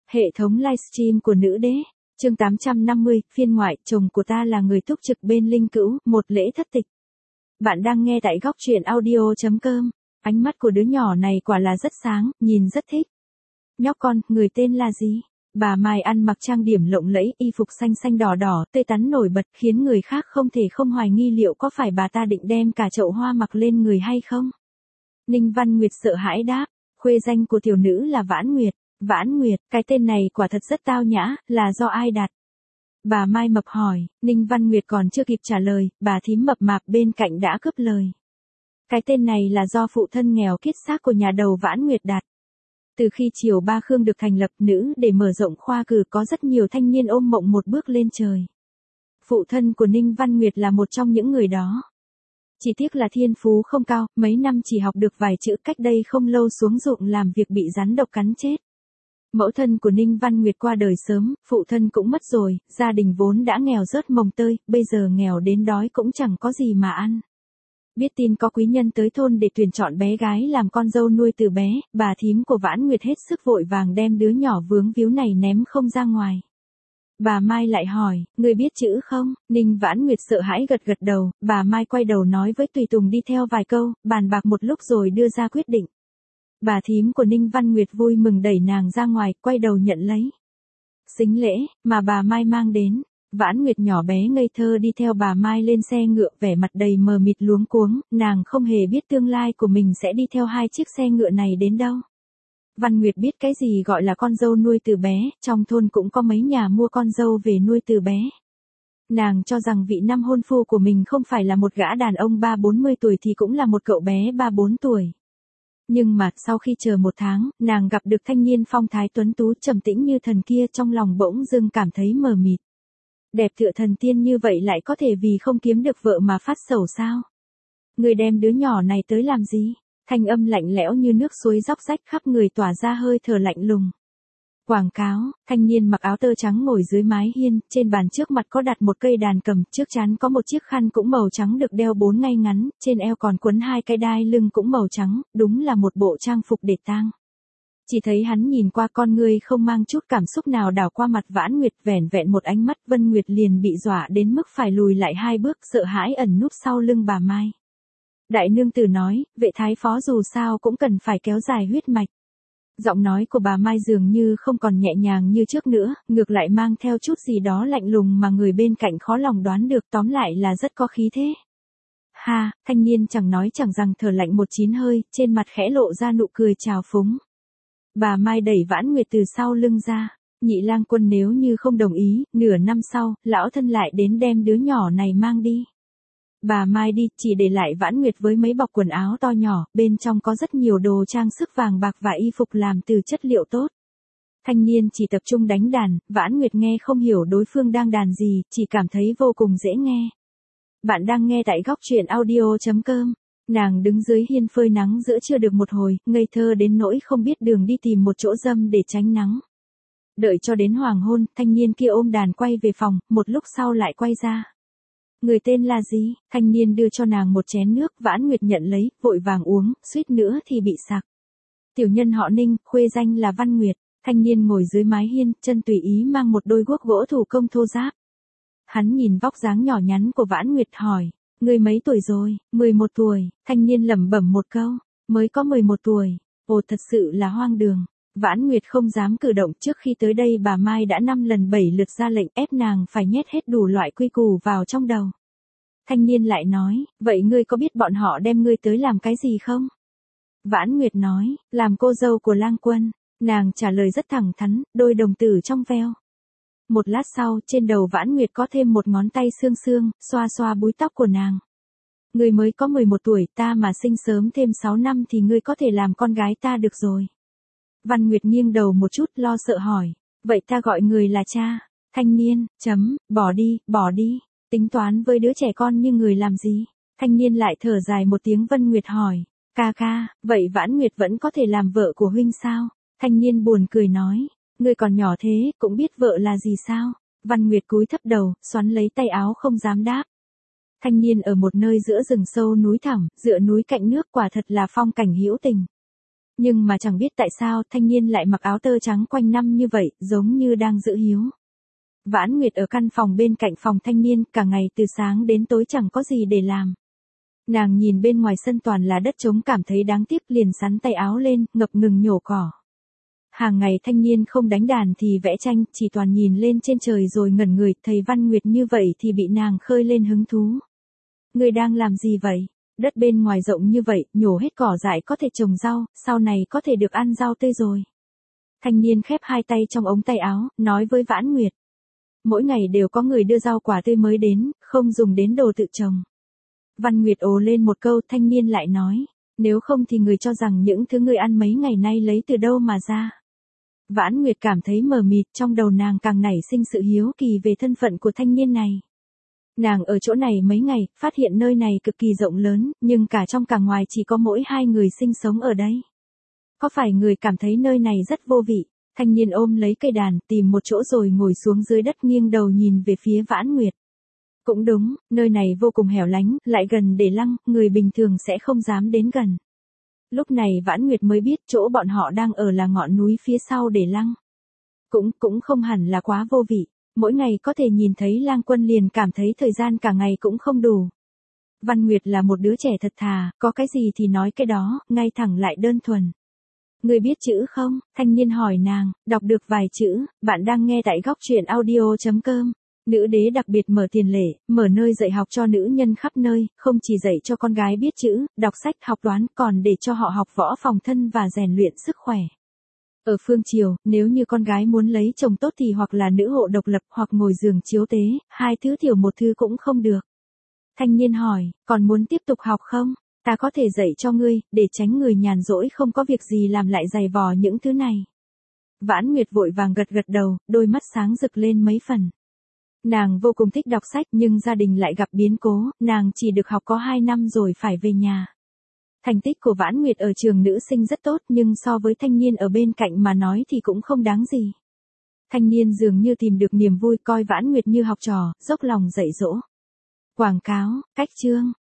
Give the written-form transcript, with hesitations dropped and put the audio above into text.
Hệ thống livestream của nữ đế. Chương 850, phiên ngoại, chồng của ta là người túc trực bên linh cữu, một lễ thất tịch. Bạn đang nghe tại góc truyện audio.com. Ánh mắt của đứa nhỏ này quả là rất sáng, nhìn rất thích. Nhóc con, người tên là gì? Bà Mai ăn mặc trang điểm lộng lẫy, y phục xanh xanh đỏ đỏ, tươi tắn nổi bật, khiến người khác không thể không hoài nghi liệu có phải bà ta định đem cả chậu hoa mặc lên người hay không. Ninh Văn Nguyệt sợ hãi đáp, khuê danh của tiểu nữ là Vãn Nguyệt. Vãn Nguyệt, cái tên này quả thật rất tao nhã, là do ai đặt? Bà Mai mập hỏi, Ninh Văn Nguyệt còn chưa kịp trả lời, bà thím mập mạp bên cạnh đã cướp lời. Cái tên này là do phụ thân nghèo kiết xác của nhà đầu Vãn Nguyệt đặt. Từ khi Triều Ba Khương được thành lập nữ để mở rộng khoa cử có rất nhiều thanh niên ôm mộng một bước lên trời. Phụ thân của Ninh Văn Nguyệt là một trong những người đó. Chỉ tiếc là thiên phú không cao, mấy năm chỉ học được vài chữ, cách đây không lâu xuống ruộng làm việc bị rắn độc cắn chết. Mẫu thân của Ninh Văn Nguyệt qua đời sớm, phụ thân cũng mất rồi, gia đình vốn đã nghèo rớt mồng tơi, bây giờ nghèo đến đói cũng chẳng có gì mà ăn. Biết tin có quý nhân tới thôn để tuyển chọn bé gái làm con dâu nuôi từ bé, bà thím của Vãn Nguyệt hết sức vội vàng đem đứa nhỏ vướng víu này ném không ra ngoài. Bà Mai lại hỏi, người biết chữ không? Ninh Vãn Nguyệt sợ hãi gật gật đầu, bà Mai quay đầu nói với tùy tùng đi theo vài câu, bàn bạc một lúc rồi đưa ra quyết định. Bà thím của Ninh Văn Nguyệt vui mừng đẩy nàng ra ngoài, quay đầu nhận lấy sính lễ mà bà Mai mang đến. Vãn Nguyệt nhỏ bé ngây thơ đi theo bà Mai lên xe ngựa, vẻ mặt đầy mờ mịt luống cuống, nàng không hề biết tương lai của mình sẽ đi theo hai chiếc xe ngựa này đến đâu. Văn Nguyệt biết cái gì gọi là con dâu nuôi từ bé, trong thôn cũng có mấy nhà mua con dâu về nuôi từ bé. Nàng cho rằng vị năm hôn phu của mình không phải là một gã đàn ông 30-40 tuổi thì cũng là một cậu bé 3-4 tuổi. Nhưng mà, sau khi chờ một tháng, nàng gặp được thanh niên phong thái tuấn tú trầm tĩnh như thần kia, trong lòng bỗng dưng cảm thấy mờ mịt. Đẹp tựa thần tiên như vậy lại có thể vì không kiếm được vợ mà phát sầu sao? Người đem đứa nhỏ này tới làm gì? Thanh âm lạnh lẽo như nước suối róc rách, khắp người tỏa ra hơi thở lạnh lùng. Quảng cáo, thanh niên mặc áo tơ trắng ngồi dưới mái hiên, trên bàn trước mặt có đặt một cây đàn cầm, trước trán có một chiếc khăn cũng màu trắng được đeo 4 ngay ngắn, trên eo còn quấn 2 cái đai lưng cũng màu trắng, đúng là một bộ trang phục để tang. Chỉ thấy hắn nhìn qua, con ngươi không mang chút cảm xúc nào đảo qua mặt Vãn Nguyệt, vẻn vẹn một ánh mắt Vân Nguyệt liền bị dọa đến mức phải lùi lại 2 bước, sợ hãi ẩn núp sau lưng bà Mai. Đại nương tử nói, vệ thái phó dù sao cũng cần phải kéo dài huyết mạch. Giọng nói của bà Mai dường như không còn nhẹ nhàng như trước nữa, ngược lại mang theo chút gì đó lạnh lùng mà người bên cạnh khó lòng đoán được, tóm lại là rất có khí thế. Ha, thanh niên chẳng nói chẳng rằng thở lạnh một chín hơi, trên mặt khẽ lộ ra nụ cười trào phúng. Bà Mai đẩy Vãn Nguyệt từ sau lưng ra, Nhị lang quân nếu như không đồng ý, nửa năm sau, lão thân lại đến đem đứa nhỏ này mang đi. Bà Mai đi, chỉ để lại Vãn Nguyệt với mấy bọc quần áo to nhỏ, bên trong có rất nhiều đồ trang sức vàng bạc và y phục làm từ chất liệu tốt. Thanh niên chỉ tập trung đánh đàn, Vãn Nguyệt nghe không hiểu đối phương đang đàn gì, chỉ cảm thấy vô cùng dễ nghe. Bạn đang nghe tại góc truyện audio.com. Nàng đứng dưới hiên phơi nắng giữa trưa được một hồi, ngây thơ đến nỗi không biết đường đi tìm một chỗ râm để tránh nắng. Đợi cho đến hoàng hôn, thanh niên kia ôm đàn quay về phòng, một lúc sau lại quay ra. Người tên là gì? Thanh niên đưa cho nàng một chén nước, Vãn Nguyệt nhận lấy, vội vàng uống, suýt nữa thì bị sặc. Tiểu nhân họ Ninh, khuê danh là Văn Nguyệt. Thanh niên ngồi dưới mái hiên, chân tùy ý mang một đôi guốc gỗ thủ công thô ráp. Hắn nhìn vóc dáng nhỏ nhắn của Vãn Nguyệt hỏi, người mấy tuổi rồi? 11 tuổi, thanh niên lẩm bẩm một câu, mới có 11 tuổi, ồ thật sự là hoang đường. Vãn Nguyệt không dám cử động, trước khi tới đây bà Mai đã 5 lần 7 lượt ra lệnh ép nàng phải nhét hết đủ loại quy củ vào trong đầu. Thanh niên lại nói, vậy ngươi có biết bọn họ đem ngươi tới làm cái gì không? Vãn Nguyệt nói, làm cô dâu của lang quân. Nàng trả lời rất thẳng thắn, đôi đồng tử trong veo. Một lát sau, trên đầu Vãn Nguyệt có thêm một ngón tay xương xương, xoa xoa búi tóc của nàng. Ngươi mới có 11 tuổi, ta mà sinh sớm thêm 6 năm thì ngươi có thể làm con gái ta được rồi. Văn Nguyệt nghiêng đầu một chút, lo sợ hỏi, vậy ta gọi người là cha? Thanh niên, bỏ đi, tính toán với đứa trẻ con như người làm gì? Thanh niên lại thở dài một tiếng. Vân Nguyệt hỏi, ca, vậy Vãn Nguyệt vẫn có thể làm vợ của huynh sao? Thanh niên buồn cười nói, ngươi còn nhỏ thế, cũng biết vợ là gì sao? Văn Nguyệt cúi thấp đầu, xoắn lấy tay áo không dám đáp. Thanh niên ở một nơi giữa rừng sâu núi thẳm, dựa núi cạnh nước, quả thật là phong cảnh hữu tình. Nhưng mà chẳng biết tại sao thanh niên lại mặc áo tơ trắng quanh năm như vậy, giống như đang giữ hiếu. Vãn Nguyệt ở căn phòng bên cạnh phòng thanh niên, cả ngày từ sáng đến tối chẳng có gì để làm. Nàng nhìn bên ngoài sân toàn là đất trống cảm thấy đáng tiếc liền sắn tay áo lên, ngập ngừng nhổ cỏ. Hàng ngày thanh niên không đánh đàn thì vẽ tranh, chỉ toàn nhìn lên trên trời rồi ngẩn người, thấy Văn Nguyệt như vậy thì bị nàng khơi lên hứng thú. Người đang làm gì vậy? Đất bên ngoài rộng như vậy, nhổ hết cỏ dại có thể trồng rau, sau này có thể được ăn rau tươi rồi. Thanh niên khép hai tay trong ống tay áo, nói với Vãn Nguyệt. Mỗi ngày đều có người đưa rau quả tươi mới đến, không dùng đến đồ tự trồng. Văn Nguyệt ồ lên một câu, thanh niên lại nói, nếu không thì người cho rằng những thứ người ăn mấy ngày nay lấy từ đâu mà ra. Vãn Nguyệt cảm thấy mờ mịt, trong đầu nàng càng nảy sinh sự hiếu kỳ về thân phận của thanh niên này. Nàng ở chỗ này mấy ngày, phát hiện nơi này cực kỳ rộng lớn, nhưng cả trong cả ngoài chỉ có mỗi hai người sinh sống ở đây. Có phải người cảm thấy nơi này rất vô vị? Thanh niên ôm lấy cây đàn, tìm một chỗ rồi ngồi xuống dưới đất nghiêng đầu nhìn về phía Vãn Nguyệt. Cũng đúng, nơi này vô cùng hẻo lánh, lại gần để lăng, người bình thường sẽ không dám đến gần. Lúc này Vãn Nguyệt mới biết chỗ bọn họ đang ở là ngọn núi phía sau để lăng. Cũng không hẳn là quá vô vị, mỗi ngày có thể nhìn thấy Lang Quân liền cảm thấy thời gian cả ngày cũng không đủ. Văn Nguyệt là một đứa trẻ thật thà, có cái gì thì nói cái đó, ngay thẳng lại đơn thuần. Người biết chữ không? Thanh niên hỏi nàng, đọc được vài chữ, bạn đang nghe tại góc truyện audio.com. Nữ đế đặc biệt mở tiền lệ, mở nơi dạy học cho nữ nhân khắp nơi, không chỉ dạy cho con gái biết chữ, đọc sách, học toán, còn để cho họ học võ phòng thân và rèn luyện sức khỏe. Ở phương Triều, nếu như con gái muốn lấy chồng tốt thì hoặc là nữ hộ độc lập hoặc ngồi giường chiếu tế, hai thứ thiểu một thứ cũng không được. Thanh niên hỏi, còn muốn tiếp tục học không? Ta có thể dạy cho ngươi, để tránh người nhàn rỗi không có việc gì làm lại giày vò những thứ này. Vãn Nguyệt vội vàng gật gật đầu, đôi mắt sáng rực lên mấy phần. Nàng vô cùng thích đọc sách nhưng gia đình lại gặp biến cố, nàng chỉ được học có 2 năm rồi phải về nhà. Thành tích của Vãn Nguyệt ở trường nữ sinh rất tốt nhưng so với thanh niên ở bên cạnh mà nói thì cũng không đáng gì. Thanh niên dường như tìm được niềm vui coi Vãn Nguyệt như học trò, dốc lòng dạy dỗ. Quảng cáo, cách chương.